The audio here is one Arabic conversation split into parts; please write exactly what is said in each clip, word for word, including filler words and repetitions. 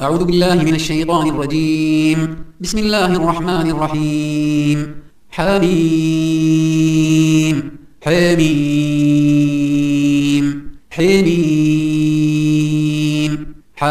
أعوذ بالله من الشيطان الرجيم. بسم الله الرحمن الرحيم. حميم حميم حميم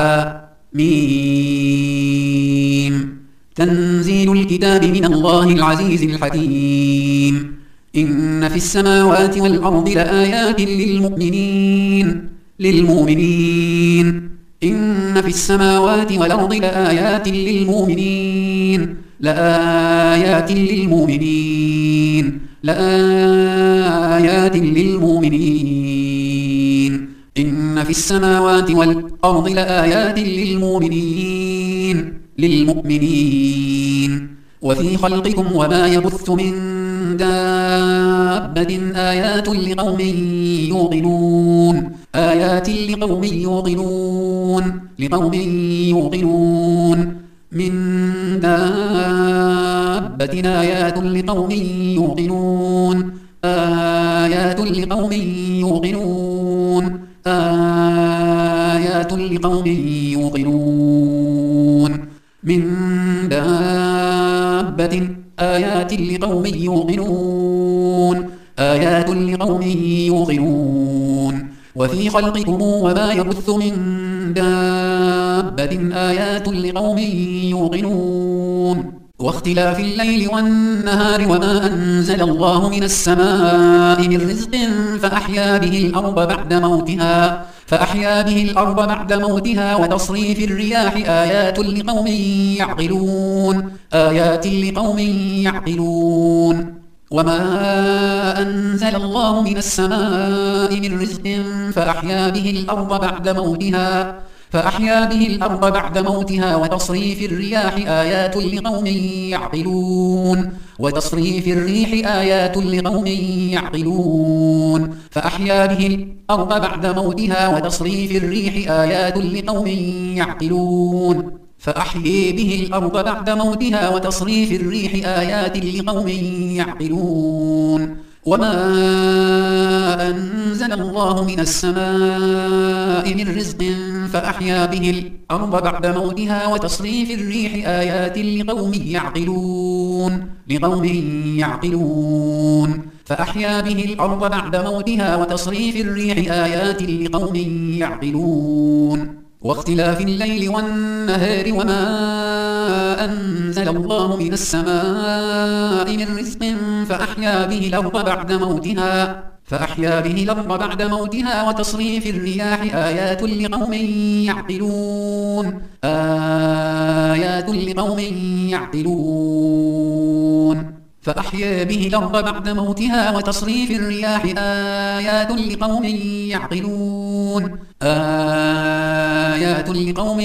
حميم. تنزيل الكتاب من الله العزيز الحكيم. إن في السماوات والأرض لآيات للمؤمنين للمؤمنين إن في السماوات والأرض لآيات للمؤمنين لآيات للمؤمنين لآيات للمؤمنين إن في السماوات والأرض لآيات للمؤمنين للمؤمنين وفي خلقكم وما يبث من دابة آيات لقوم يوقنون آيات لقوم يوقنون لقوم يوقنون من دابة آيات لقوم يوقنون آيات لقوم يوقنون آيات لقوم يوقنون من دابة آيات لقوم يوقنون آيات لقوم يوقنون وفي خلقكم وما يبث من دابة آيات لقوم يوقنون واختلاف الليل والنهار وما أنزل الله من السماء من رزق فأحيا به الأرض بعد موتها فأحيا به الأرض بعد موتها وتصريف الرياح آيات لقوم يعقلون آيات لقوم يعقلون وما أنزل الله من السماء من رزق فأحيا به الأرض بعد موتها فأحيا به الأرض بعد موتها وتصريف الرياح آيات لقوم يعقلون وتصريف الريح آيات لقوم يعقلون فأحيا به الأرض بعد موتها وتصريف الريح آيات لقوم يعقلون فأحيي به الأرض بعد موتها وتصريف الريح آيات لقوم يعقلون وما أنزل الله من السماء من رزق فأحيا به الأرض بعد موتها وتصريف الريح آيات لقوم يعقلون لقوم يعقلون فأحيا به الأرض بعد موتها وتصريف الريح آيات لقوم يعقلون واختلاف الليل والنهار وما أنزل الله من السماء من رزق فأحيا به الأرض بعد موتها فأحيا به الأرض بعد موتها وتصريف الرياح آيات لقوم يعقلون آيات لقوم يعقلون فأحيا به الأرض بعد موتها وتصريف الرياح آيات لقوم يعقلون آيات لقوم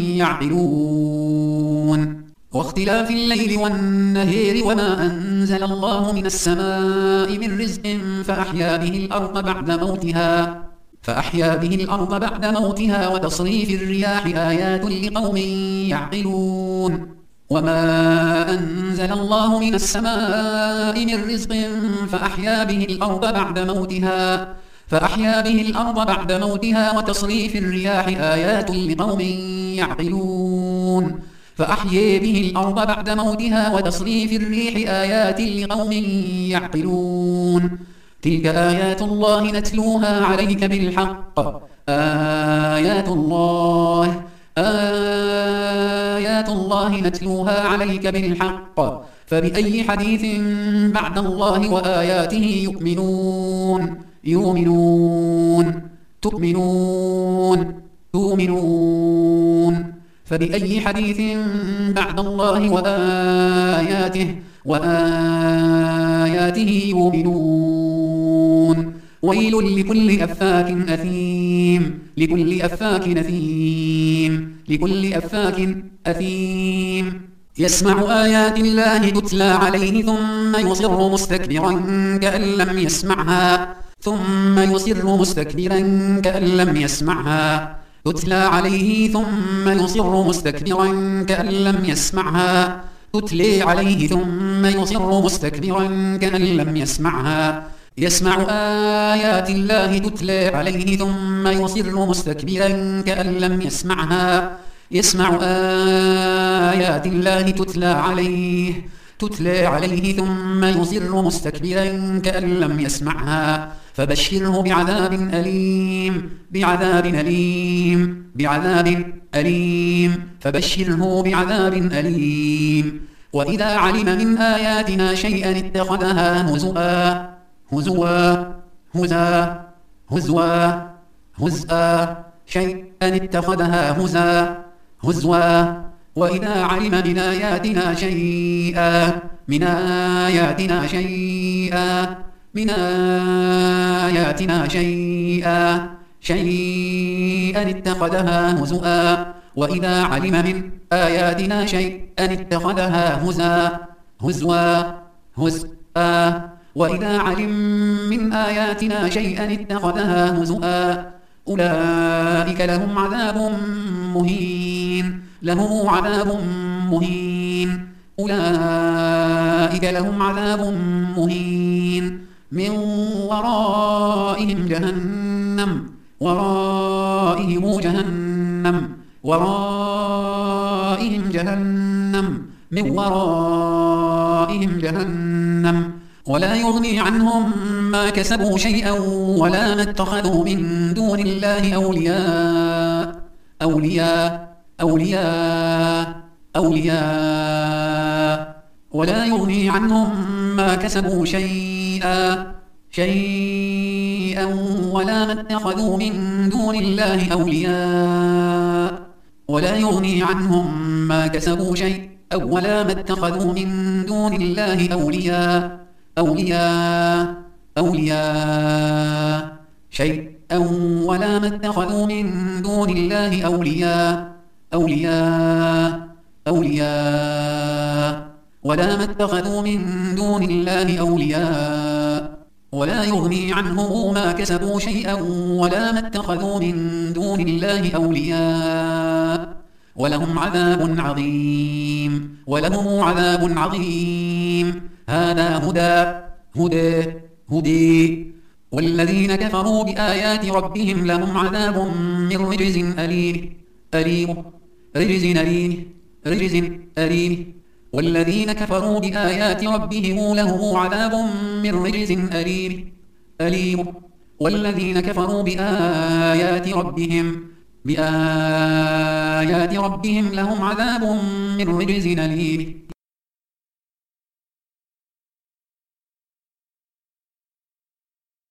يعقلون واختلاف الليل والنهار وما أنزل الله من السماء من رزق فأحيا به الأرض بعد موتها فأحيا به الأرض بعد موتها وتصريف الرياح آيات لقوم يعقلون وما أنزل الله من السماء من رزق فأحيا به الأرض بعد موتها فأحيا به الأرض بعد موتها وتصريف الرياح آيات لقوم يعقلون فأحيا به الأرض بعد موتها وتصريف الريح آيات لقوم يعقلون تلك آيات الله نتلوها عليك بالحق آيات الله آيات الله نتلوها عليك بالحق فبأي حديث بعد الله وآياته يؤمنون يؤمنون تؤمنون تؤمنون فبأي حديث بعد الله وآياته وآياته يؤمنون ويل لكل أفاك أثيم لكل أفاك أثيم لكل أفاك أثيم يسمع آيات الله تتلى عليه ثم يصر مستكبرا كأن لم يسمعها ثم يصر مستكبرا كأن لم يسمعها تتلى عليه ثم يصر مستكبرا كأن لم يسمعها تتلي عليه ثم يصر مستكبرا كأن لم يسمعها يسمع آيات الله تتلى عليه ثم يصر مستكبرا كأن لم يسمعها يسمع آيات الله تتلى عليه تتلى عليه ثم يصر مستكبرا كأن لم يسمعها فبشره بعذاب أليم بعذاب أليم بعذاب أليم فبشره بعذاب أليم وإذا علم من آياتنا شيئا اتخذها هزؤا هزوا هزا هزوا هزءا شيئا اتخذها هزا هزوا وإذا علم من آياتنا شيئا من آياتنا شيئا من آياتنا شيئا شيئا اتخذها هزؤا وإذا علم من آياتنا شيئا اتخذها هزا هزوا هزءا وإذا علم من آياتنا شيئا اتخذها هزؤا أولئك لهم عذاب مهين لهم عذاب مهين أولئك لهم عذاب مهين من ورائهم جهنم ورائهم جهنم ورائهم جهنم من ورائهم جهنم ولا يغني عنهم ما كسبوا شيئا ولا ما اتخذوا من دون الله أولياء أولياء أولياء أولياء ولا يغني عنهم ما كسبوا شيئا شيئا ولا ما اتخذوا من دون الله أولياء ولا يغني عنهم ما كسبوا شيئا ولا ما اتخذوا من دون الله أولياء أولياء أولياء شيئا ولا ما اتخذوا من دون الله أولياء أولياء أولياء ولا ما اتخذوا من دون الله أولياء ولا يغني عنهم ما كسبوا شيئا ولا ما اتخذوا من دون الله أولياء ولهم عذاب عظيم ولهم عذاب عظيم هذا هدى هدى هدي والذين كفروا بآيات ربهم لهم عذاب من رجز أليم أليم رجز أليم رجز أليم والذين كفروا بآيات ربهم لهم عذاب من رجز أليم أليم والذين كفروا بآيات ربهم بآيات ربهم لهم عذاب من رجز أليم